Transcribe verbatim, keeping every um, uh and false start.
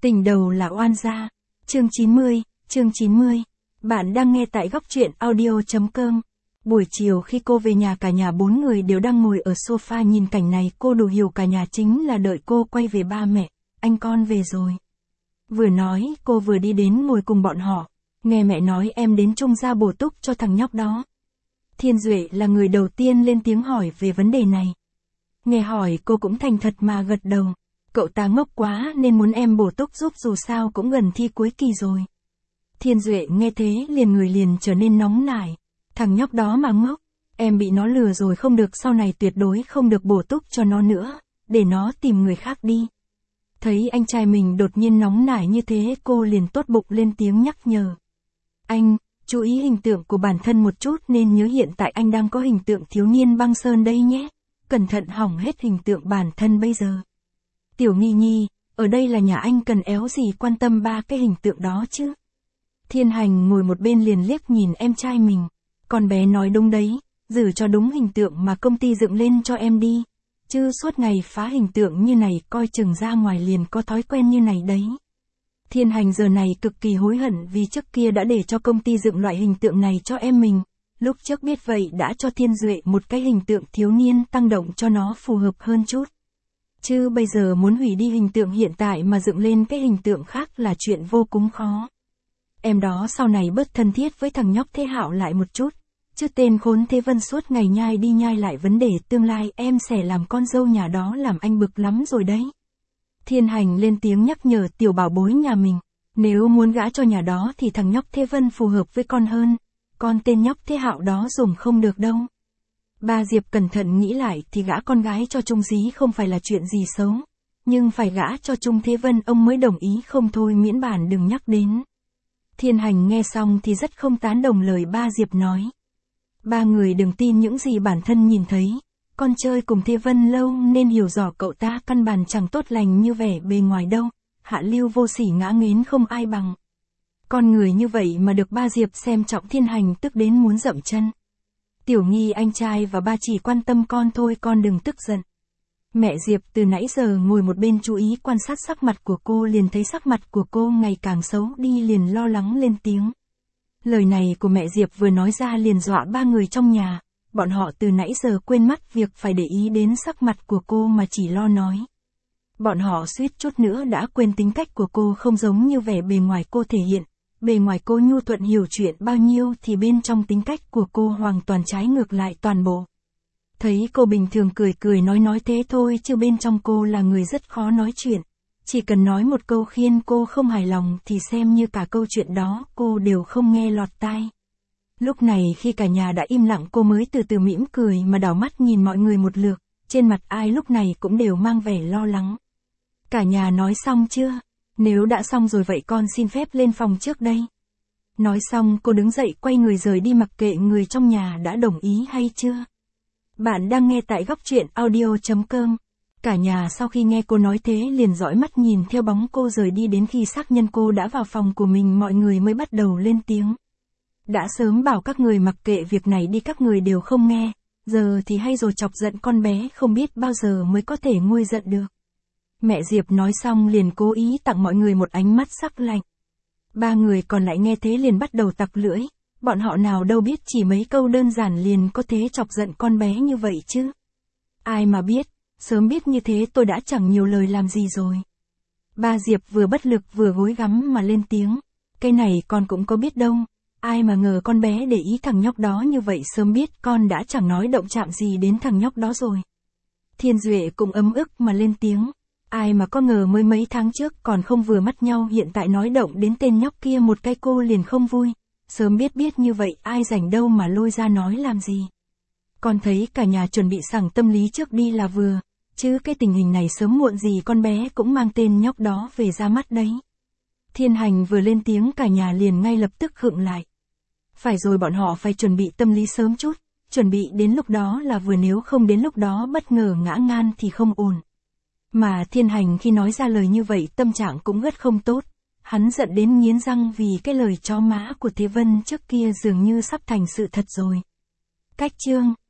Tình đầu là oan gia. Chương chín mươi, chương chín mươi. Bạn đang nghe tại góc truyện audio.com. Buổi chiều khi cô về nhà cả nhà bốn người đều đang ngồi ở sofa nhìn cảnh này, cô đủ hiểu cả nhà chính là đợi cô quay về. Ba mẹ, anh con về rồi. Vừa nói, cô vừa đi đến ngồi cùng bọn họ. Nghe mẹ nói em đến Trung gia bổ túc cho thằng nhóc đó. Thiên Duệ là người đầu tiên lên tiếng hỏi về vấn đề này. Nghe hỏi cô cũng thành thật mà gật đầu. Cậu ta ngốc quá nên muốn em bổ túc giúp, dù sao cũng gần thi cuối kỳ rồi. Thiên Duệ nghe thế liền người liền trở nên nóng nảy. Thằng nhóc đó mà ngốc, em bị nó lừa rồi, không được, sau này tuyệt đối không được bổ túc cho nó nữa, để nó tìm người khác đi. Thấy anh trai mình đột nhiên nóng nảy như thế, cô liền tốt bụng lên tiếng nhắc nhở. Anh, chú ý hình tượng của bản thân một chút, nên nhớ hiện tại anh đang có hình tượng thiếu niên băng sơn đây nhé. Cẩn thận hỏng hết hình tượng bản thân bây giờ. Tiểu Nghi Nhi, ở đây là nhà anh, cần éo gì quan tâm ba cái hình tượng đó chứ. Thiên Hành ngồi một bên liền liếc nhìn em trai mình. Con bé nói đúng đấy, giữ cho đúng hình tượng mà công ty dựng lên cho em đi. Chứ suốt ngày phá hình tượng như này, coi chừng ra ngoài liền có thói quen như này đấy. Thiên Hành giờ này cực kỳ hối hận vì trước kia đã để cho công ty dựng loại hình tượng này cho em mình. Lúc trước biết vậy đã cho Thiên Duệ một cái hình tượng thiếu niên tăng động cho nó phù hợp hơn chút. Chứ bây giờ muốn hủy đi hình tượng hiện tại mà dựng lên cái hình tượng khác là chuyện vô cùng khó. Em đó sau này bớt thân thiết với thằng nhóc Thế Hạo lại một chút. Chứ tên khốn Thế Vân suốt ngày nhai đi nhai lại vấn đề tương lai em sẽ làm con dâu nhà đó làm anh bực lắm rồi đấy. Thiên Hành lên tiếng nhắc nhở tiểu bảo bối nhà mình. Nếu muốn gả cho nhà đó thì thằng nhóc Thế Vân phù hợp với con hơn. Con tên nhóc Thế Hạo đó dùng không được đâu. Ba Diệp cẩn thận nghĩ lại thì gả con gái cho Trung Dí không phải là chuyện gì xấu. Nhưng phải gả cho Trung Thế Vân ông mới đồng ý, không thôi miễn bản đừng nhắc đến. Thiên Hành nghe xong thì rất không tán đồng lời ba Diệp nói. Ba người đừng tin những gì bản thân nhìn thấy. Con chơi cùng Thế Vân lâu nên hiểu rõ cậu ta căn bản chẳng tốt lành như vẻ bề ngoài đâu. Hạ lưu vô sỉ ngã nghến không ai bằng. Con người như vậy mà được ba Diệp xem trọng, Thiên Hành tức đến muốn dậm chân. Tiểu Nghi anh trai và ba chỉ quan tâm con thôi, con đừng tức giận. Mẹ Diệp từ nãy giờ ngồi một bên chú ý quan sát sắc mặt của cô, liền thấy sắc mặt của cô ngày càng xấu đi liền lo lắng lên tiếng. Lời này của mẹ Diệp vừa nói ra liền dọa ba người trong nhà, bọn họ từ nãy giờ quên mất việc phải để ý đến sắc mặt của cô mà chỉ lo nói. Bọn họ suýt chút nữa đã quên tính cách của cô không giống như vẻ bề ngoài cô thể hiện. Bề ngoài cô nhu thuận hiểu chuyện bao nhiêu thì bên trong tính cách của cô hoàn toàn trái ngược lại toàn bộ. Thấy cô bình thường cười cười nói nói thế thôi, chứ bên trong cô là người rất khó nói chuyện. Chỉ cần nói một câu khiến cô không hài lòng thì xem như cả câu chuyện đó cô đều không nghe lọt tai. Lúc này khi cả nhà đã im lặng, cô mới từ từ mỉm cười mà đảo mắt nhìn mọi người một lượt, trên mặt ai lúc này cũng đều mang vẻ lo lắng. Cả nhà nói xong chưa? Nếu đã xong rồi vậy con xin phép lên phòng trước đây. Nói xong cô đứng dậy quay người rời đi, mặc kệ người trong nhà đã đồng ý hay chưa. Bạn đang nghe tại góc truyện audio.com. Cả nhà sau khi nghe cô nói thế liền dõi mắt nhìn theo bóng cô rời đi, đến khi xác nhận cô đã vào phòng của mình mọi người mới bắt đầu lên tiếng. Đã sớm bảo các người mặc kệ việc này đi, các người đều không nghe. Giờ thì hay rồi, chọc giận con bé không biết bao giờ mới có thể nguôi giận được. Mẹ Diệp nói xong liền cố ý tặng mọi người một ánh mắt sắc lạnh. Ba người còn lại nghe thế liền bắt đầu tặc lưỡi. Bọn họ nào đâu biết chỉ mấy câu đơn giản liền có thể chọc giận con bé như vậy chứ. Ai mà biết, sớm biết như thế tôi đã chẳng nhiều lời làm gì rồi. Ba Diệp vừa bất lực vừa gối gắm mà lên tiếng. Cái này con cũng có biết đâu. Ai mà ngờ con bé để ý thằng nhóc đó như vậy, sớm biết con đã chẳng nói động chạm gì đến thằng nhóc đó rồi. Thiên Duệ cũng ấm ức mà lên tiếng. Ai mà có ngờ mới mấy tháng trước còn không vừa mắt nhau, hiện tại nói động đến tên nhóc kia một cái cô liền không vui. Sớm biết biết như vậy ai rảnh đâu mà lôi ra nói làm gì. Con thấy cả nhà chuẩn bị sẵn tâm lý trước đi là vừa, chứ cái tình hình này sớm muộn gì con bé cũng mang tên nhóc đó về ra mắt đấy. Thiên Hành vừa lên tiếng cả nhà liền ngay lập tức khựng lại. Phải rồi, bọn họ phải chuẩn bị tâm lý sớm chút, chuẩn bị đến lúc đó là vừa, nếu không đến lúc đó bất ngờ ngã ngan thì không ổn. Mà Thiên Hành khi nói ra lời như vậy tâm trạng cũng rất không tốt. Hắn giận đến nghiến răng vì cái lời chó má của Thế Vân trước kia dường như sắp thành sự thật rồi. Cách chương